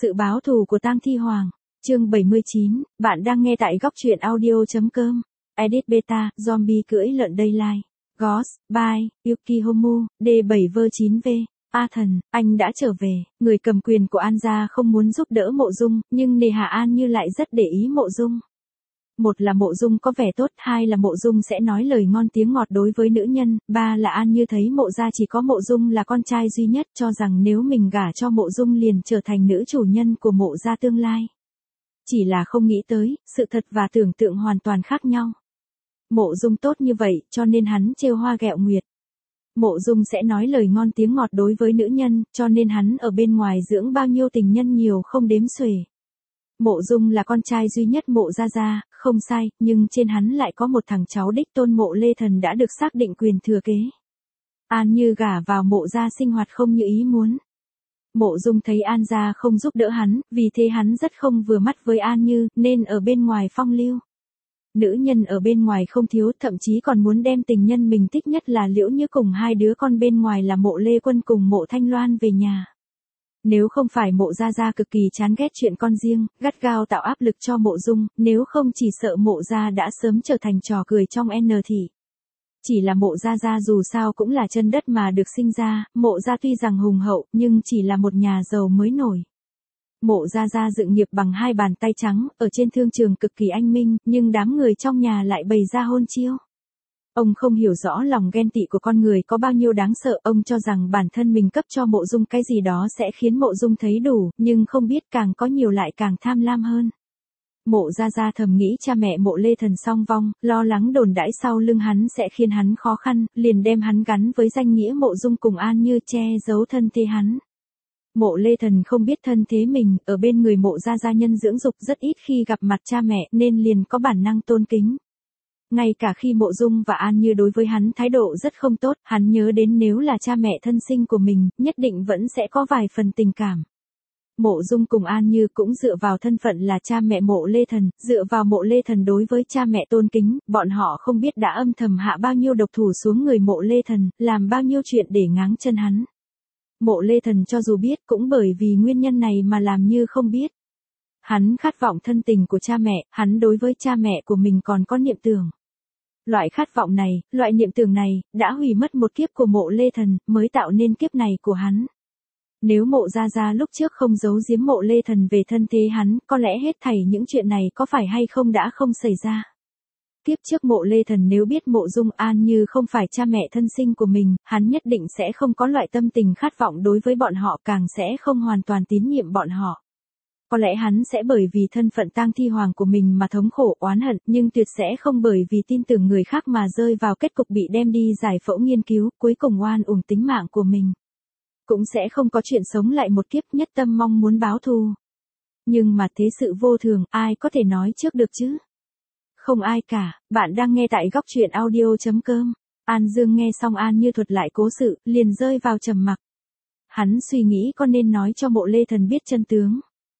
Sự báo thù của Tang Thi Hoàng, chương 79, bạn đang nghe tại góc truyện audio.com. Edit Beta, Zombie cưỡi lợn Daylight. Ghost, Bye, Yukihomu, D7V9V. A Thần, anh đã trở về. Người cầm quyền của An gia không muốn giúp đỡ Mộ Dung, nhưng nề hà An Như lại rất để ý Mộ Dung. Một là Mộ Dung có vẻ tốt, hai là Mộ Dung sẽ nói lời ngon tiếng ngọt đối với nữ nhân, ba là An Như thấy Mộ gia chỉ có Mộ Dung là con trai duy nhất, cho rằng nếu mình gả cho Mộ Dung liền trở thành nữ chủ nhân của Mộ gia tương lai. Chỉ là không nghĩ tới, sự thật và tưởng tượng hoàn toàn khác nhau. Mộ Dung tốt như vậy, cho nên hắn trêu hoa ghẹo nguyệt. Mộ Dung sẽ nói lời ngon tiếng ngọt đối với nữ nhân, cho nên hắn ở bên ngoài dưỡng bao nhiêu tình nhân nhiều không đếm xuể. Mộ Dung là con trai duy nhất Mộ gia gia, không sai, nhưng trên hắn lại có một thằng cháu đích tôn Mộ Lê Thần đã được xác định quyền thừa kế. An Như gả vào Mộ gia sinh hoạt không như ý muốn. Mộ Dung thấy An gia không giúp đỡ hắn, vì thế hắn rất không vừa mắt với An Như, nên ở bên ngoài phong lưu. Nữ nhân ở bên ngoài không thiếu, thậm chí còn muốn đem tình nhân mình thích nhất là Liễu Như cùng hai đứa con bên ngoài là Mộ Lê Quân cùng Mộ Thanh Loan về nhà. Nếu không phải Mộ gia gia cực kỳ chán ghét chuyện con riêng, gắt gao tạo áp lực cho Mộ Dung, nếu không chỉ sợ Mộ gia đã sớm trở thành trò cười trong N thị. Chỉ là Mộ gia gia dù sao cũng là chân đất mà được sinh ra, Mộ gia tuy rằng hùng hậu, nhưng chỉ là một nhà giàu mới nổi. Mộ gia gia dựng nghiệp bằng hai bàn tay trắng, ở trên thương trường cực kỳ anh minh, nhưng đám người trong nhà lại bày ra hôn chiêu. Ông không hiểu rõ lòng ghen tị của con người có bao nhiêu đáng sợ, ông cho rằng bản thân mình cấp cho Mộ Dung cái gì đó sẽ khiến Mộ Dung thấy đủ, nhưng không biết càng có nhiều lại càng tham lam hơn. Mộ gia gia thầm nghĩ cha mẹ Mộ Lê Thần song vong, lo lắng đồn đãi sau lưng hắn sẽ khiến hắn khó khăn, liền đem hắn gắn với danh nghĩa Mộ Dung cùng An Như che giấu thân thế hắn. Mộ Lê Thần không biết thân thế mình, ở bên người Mộ gia gia nhân dưỡng dục rất ít khi gặp mặt cha mẹ nên liền có bản năng tôn kính. Ngay cả khi Mộ Dung và An Như đối với hắn thái độ rất không tốt, hắn nhớ đến nếu là cha mẹ thân sinh của mình, nhất định vẫn sẽ có vài phần tình cảm. Mộ Dung cùng An Như cũng dựa vào thân phận là cha mẹ Mộ Lê Thần, dựa vào Mộ Lê Thần đối với cha mẹ tôn kính, bọn họ không biết đã âm thầm hạ bao nhiêu độc thủ xuống người Mộ Lê Thần, làm bao nhiêu chuyện để ngáng chân hắn. Mộ Lê Thần cho dù biết cũng bởi vì nguyên nhân này mà làm như không biết. Hắn khát vọng thân tình của cha mẹ, hắn đối với cha mẹ của mình còn có niệm tưởng. Loại khát vọng này, loại niệm tưởng này, đã hủy mất một kiếp của Mộ Lê Thần, mới tạo nên kiếp này của hắn. Nếu Mộ gia gia lúc trước không giấu giếm Mộ Lê Thần về thân thế hắn, có lẽ hết thảy những chuyện này có phải hay không đã không xảy ra. Kiếp trước Mộ Lê Thần nếu biết Mộ Dung An Như không phải cha mẹ thân sinh của mình, hắn nhất định sẽ không có loại tâm tình khát vọng đối với bọn họ, càng sẽ không hoàn toàn tín nhiệm bọn họ. Có lẽ hắn sẽ bởi vì thân phận Tang Thi Hoàng của mình mà thống khổ oán hận, nhưng tuyệt sẽ không bởi vì tin tưởng người khác mà rơi vào kết cục bị đem đi giải phẫu nghiên cứu, cuối cùng oan uổng tính mạng của mình. Cũng sẽ không có chuyện sống lại một kiếp nhất tâm mong muốn báo thù. Nhưng mà thế sự vô thường, ai có thể nói trước được chứ? Không ai cả, bạn đang nghe tại góc truyện audio.com. An Dương nghe xong An Như thuật lại cố sự, liền rơi vào trầm mặc. Hắn suy nghĩ có nên nói cho Mộ Lê Thần biết chân tướng.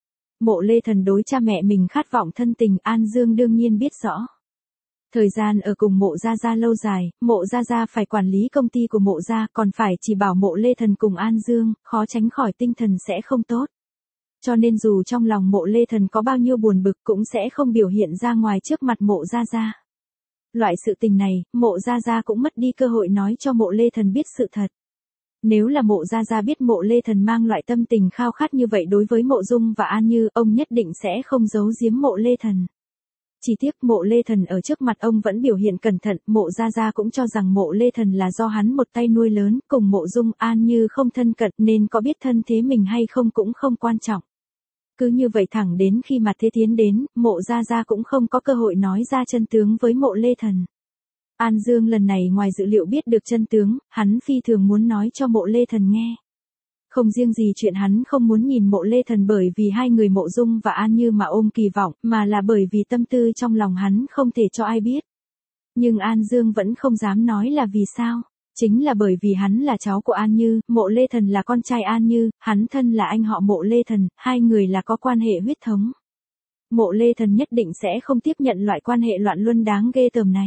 Mộ Lê Thần đối cha mẹ mình khát vọng thân tình, An Dương đương nhiên biết rõ. Thời gian ở cùng Mộ gia gia lâu dài, Mộ gia gia phải quản lý công ty của Mộ gia, còn phải chỉ bảo Mộ Lê Thần cùng An Dương, khó tránh khỏi tinh thần sẽ không tốt. Cho nên dù trong lòng Mộ Lê Thần có bao nhiêu buồn bực cũng sẽ không biểu hiện ra ngoài trước mặt Mộ gia gia. Loại sự tình này, Mộ gia gia cũng mất đi cơ hội nói cho Mộ Lê Thần biết sự thật. Nếu là Mộ gia gia biết Mộ Lê Thần mang loại tâm tình khao khát như vậy đối với Mộ Dung và An Như, ông nhất định sẽ không giấu giếm Mộ Lê Thần. Chỉ tiếc Mộ Lê Thần ở trước mặt ông vẫn biểu hiện cẩn thận, Mộ gia gia cũng cho rằng Mộ Lê Thần là do hắn một tay nuôi lớn, cùng Mộ Dung An Như không thân cận nên có biết thân thế mình hay không cũng không quan trọng. Cứ như vậy thẳng đến khi mà thế tiến đến, Mộ gia gia cũng không có cơ hội nói ra chân tướng với Mộ Lê Thần. An Dương lần này ngoài dự liệu biết được chân tướng, hắn phi thường muốn nói cho Mộ Lê Thần nghe. Không riêng gì chuyện hắn không muốn nhìn Mộ Lê Thần bởi vì hai người Mộ Dung và An Như mà ôm kỳ vọng, mà là bởi vì tâm tư trong lòng hắn không thể cho ai biết. Nhưng An Dương vẫn không dám nói là vì sao. Chính là bởi vì hắn là cháu của An Như, Mộ Lê Thần là con trai An Như, hắn thân là anh họ Mộ Lê Thần, hai người là có quan hệ huyết thống. Mộ Lê Thần nhất định sẽ không tiếp nhận loại quan hệ loạn luân đáng ghê tởm này.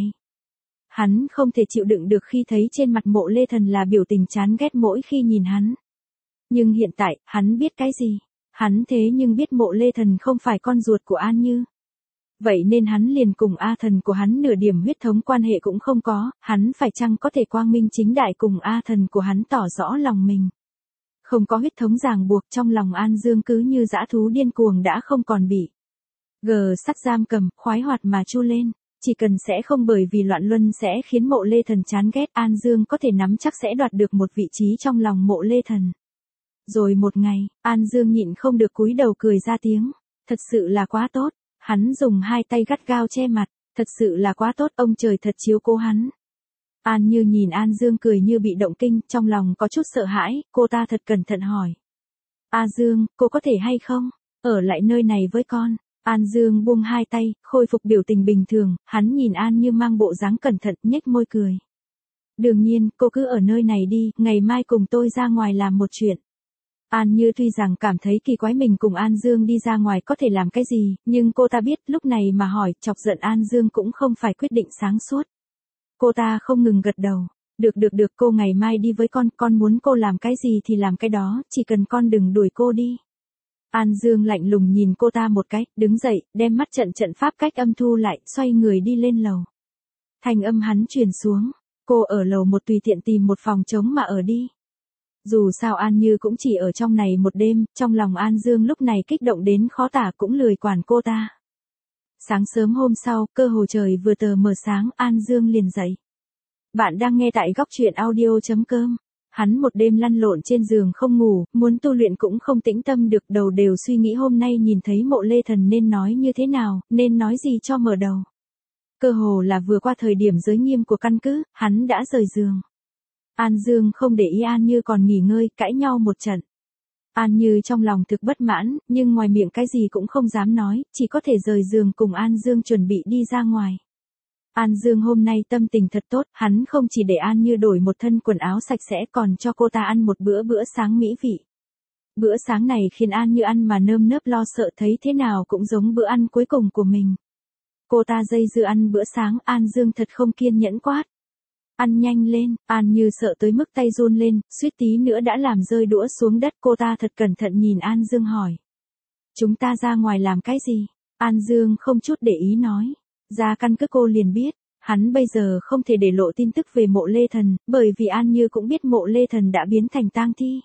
Hắn không thể chịu đựng được khi thấy trên mặt Mộ Lê Thần là biểu tình chán ghét mỗi khi nhìn hắn. Nhưng hiện tại, hắn biết cái gì? Hắn thế nhưng biết Mộ Lê Thần không phải con ruột của An Như. Vậy nên hắn liền cùng A Thần của hắn nửa điểm huyết thống quan hệ cũng không có, hắn phải chăng có thể quang minh chính đại cùng A Thần của hắn tỏ rõ lòng mình. Không có huyết thống ràng buộc, trong lòng An Dương cứ như dã thú điên cuồng đã không còn bị sắt giam cầm, khoái hoạt mà chu lên. Chỉ cần sẽ không bởi vì loạn luân sẽ khiến Mộ Lê Thần chán ghét, An Dương có thể nắm chắc sẽ đoạt được một vị trí trong lòng Mộ Lê Thần. Rồi một ngày, An Dương nhịn không được cúi đầu cười ra tiếng. Thật sự là quá tốt. Hắn dùng hai tay gắt gao che mặt. Thật sự là quá tốt, ông trời thật chiếu cố hắn. An Như nhìn An Dương cười như bị động kinh, trong lòng có chút sợ hãi, cô ta thật cẩn thận hỏi. A Dương, cô có thể hay không ở lại nơi này với con? An Dương buông hai tay, khôi phục biểu tình bình thường, hắn nhìn An Như mang bộ dáng cẩn thận, nhếch môi cười. Đương nhiên, cô cứ ở nơi này đi, ngày mai cùng tôi ra ngoài làm một chuyện. An Như tuy rằng cảm thấy kỳ quái mình cùng An Dương đi ra ngoài có thể làm cái gì, nhưng cô ta biết lúc này mà hỏi, chọc giận An Dương cũng không phải quyết định sáng suốt. Cô ta không ngừng gật đầu. Được, cô ngày mai đi với con muốn cô làm cái gì thì làm cái đó, chỉ cần con đừng đuổi cô đi. An Dương lạnh lùng nhìn cô ta một cái, đứng dậy, đem mắt trận pháp cách âm thu lại, xoay người đi lên lầu. Thanh âm hắn truyền xuống, cô ở lầu một tùy tiện tìm một phòng trống mà ở đi. Dù sao An Như cũng chỉ ở trong này một đêm, trong lòng An Dương lúc này kích động đến khó tả cũng lười quản cô ta. Sáng sớm hôm sau, cơ hồ trời vừa tờ mờ sáng, An Dương liền dậy. Bạn đang nghe tại góc truyện audio.com. Hắn một đêm lăn lộn trên giường không ngủ, muốn tu luyện cũng không tĩnh tâm được, đầu đều suy nghĩ hôm nay nhìn thấy Mộ Lê Thần nên nói như thế nào, nên nói gì cho mở đầu. Cơ hồ là vừa qua thời điểm giới nghiêm của căn cứ, hắn đã rời giường. An Dương không để ý An Như còn nghỉ ngơi, cãi nhau một trận. An Như trong lòng thực bất mãn, nhưng ngoài miệng cái gì cũng không dám nói, chỉ có thể rời giường cùng An Dương chuẩn bị đi ra ngoài. An Dương hôm nay tâm tình thật tốt, hắn không chỉ để An Như đổi một thân quần áo sạch sẽ còn cho cô ta ăn một bữa sáng mỹ vị. Bữa sáng này khiến An Như ăn mà nơm nớp lo sợ, thấy thế nào cũng giống bữa ăn cuối cùng của mình. Cô ta dây dưa ăn bữa sáng, An Dương thật không kiên nhẫn quát. Ăn nhanh lên, An Như sợ tới mức tay run lên, suýt tí nữa đã làm rơi đũa xuống đất, cô ta thật cẩn thận nhìn An Dương hỏi. Chúng ta ra ngoài làm cái gì? An Dương không chút để ý nói. Ra căn cứ cô liền biết, hắn bây giờ không thể để lộ tin tức về Mộ Lê Thần, bởi vì An Như cũng biết Mộ Lê Thần đã biến thành tang thi.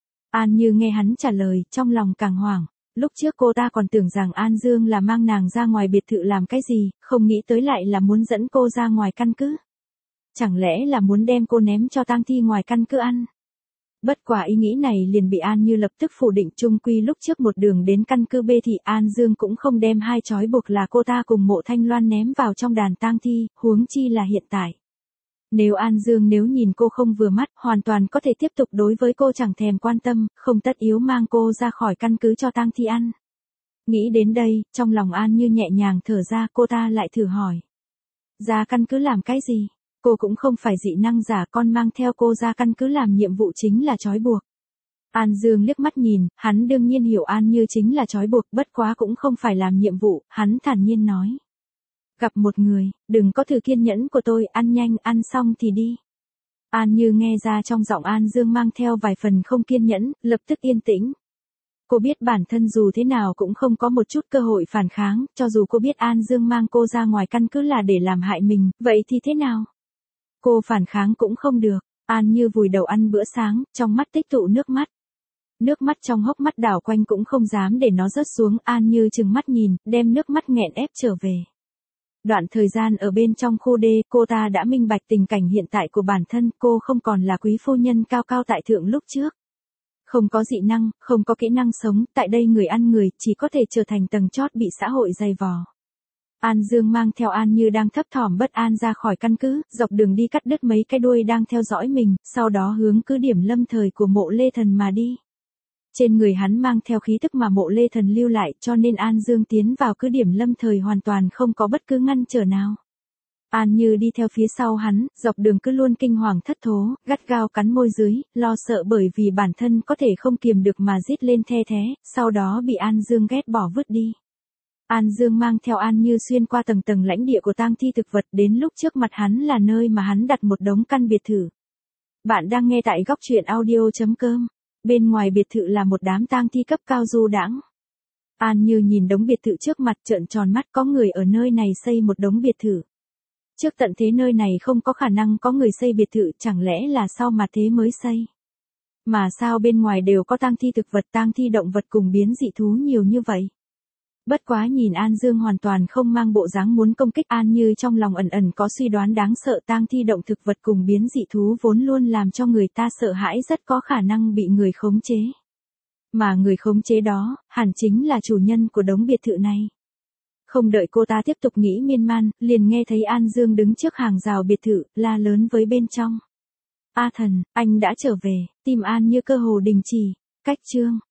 An Như nghe hắn trả lời, trong lòng càng hoảng. Lúc trước cô ta còn tưởng rằng An Dương là mang nàng ra ngoài biệt thự làm cái gì, không nghĩ tới lại là muốn dẫn cô ra ngoài căn cứ. Chẳng lẽ là muốn đem cô ném cho tang thi ngoài căn cứ ăn? Bất quả ý nghĩ này liền bị An Như lập tức phủ định, chung quy lúc trước một đường đến căn cứ B thì An Dương cũng không đem hai trói buộc là cô ta cùng Mộ Thanh Loan ném vào trong đàn tang thi, huống chi là hiện tại. Nếu An Dương nếu nhìn cô không vừa mắt, hoàn toàn có thể tiếp tục đối với cô chẳng thèm quan tâm, không tất yếu mang cô ra khỏi căn cứ cho tang thi ăn. Nghĩ đến đây, trong lòng An Như nhẹ nhàng thở ra, cô ta lại thử hỏi. Ra căn cứ làm cái gì? Cô cũng không phải dị năng giả, con mang theo cô ra căn cứ làm nhiệm vụ chính là trói buộc. An Dương liếc mắt nhìn, hắn đương nhiên hiểu An Như chính là trói buộc, bất quá cũng không phải làm nhiệm vụ, hắn thản nhiên nói. Gặp một người, đừng có thử kiên nhẫn của tôi, ăn nhanh, ăn xong thì đi. An Như nghe ra trong giọng An Dương mang theo vài phần không kiên nhẫn, lập tức yên tĩnh. Cô biết bản thân dù thế nào cũng không có một chút cơ hội phản kháng, cho dù cô biết An Dương mang cô ra ngoài căn cứ là để làm hại mình, vậy thì thế nào? Cô phản kháng cũng không được. An Như vùi đầu ăn bữa sáng, trong mắt tích tụ nước mắt. Nước mắt trong hốc mắt đảo quanh cũng không dám để nó rớt xuống, An Như trừng mắt nhìn, đem nước mắt nghẹn ép trở về. Đoạn thời gian ở bên trong khu D, cô ta đã minh bạch tình cảnh hiện tại của bản thân, cô không còn là quý phu nhân cao cao tại thượng lúc trước. Không có dị năng, không có kỹ năng sống, tại đây người ăn người, chỉ có thể trở thành tầng chót bị xã hội dày vò. An Dương mang theo An Như đang thấp thỏm bất an ra khỏi căn cứ, dọc đường đi cắt đứt mấy cái đuôi đang theo dõi mình, sau đó hướng cứ điểm lâm thời của Mộ Lê Thần mà đi. Trên người hắn mang theo khí tức mà Mộ Lê Thần lưu lại, cho nên An Dương tiến vào cứ điểm lâm thời hoàn toàn không có bất cứ ngăn trở nào. An Như đi theo phía sau hắn, dọc đường cứ luôn kinh hoàng thất thố, gắt gao cắn môi dưới, lo sợ bởi vì bản thân có thể không kiềm được mà rít lên the thé, sau đó bị An Dương ghét bỏ vứt đi. An Dương mang theo An Như xuyên qua tầng tầng lãnh địa của tang thi thực vật, đến lúc trước mặt hắn là nơi mà hắn đặt một đống căn biệt thự. Bạn đang nghe tại góc truyện audio.com. Bên ngoài biệt thự là một đám tang thi cấp cao du đãng. An Như nhìn đống biệt thự trước mặt trợn tròn mắt, có người ở nơi này xây một đống biệt thự. Trước tận thế nơi này không có khả năng có người xây biệt thự, chẳng lẽ là sau mà thế mới xây. Mà sao bên ngoài đều có tang thi thực vật, tang thi động vật cùng biến dị thú nhiều như vậy. Bất quá nhìn An Dương hoàn toàn không mang bộ dáng muốn công kích, An Như trong lòng ẩn ẩn có suy đoán đáng sợ, tang thi động thực vật cùng biến dị thú vốn luôn làm cho người ta sợ hãi, rất có khả năng bị người khống chế. Mà người khống chế đó, hẳn chính là chủ nhân của đống biệt thự này. Không đợi cô ta tiếp tục nghĩ miên man, liền nghe thấy An Dương đứng trước hàng rào biệt thự, la lớn với bên trong. A Thần, anh đã trở về, tim An Như cơ hồ đình chỉ. Cách chương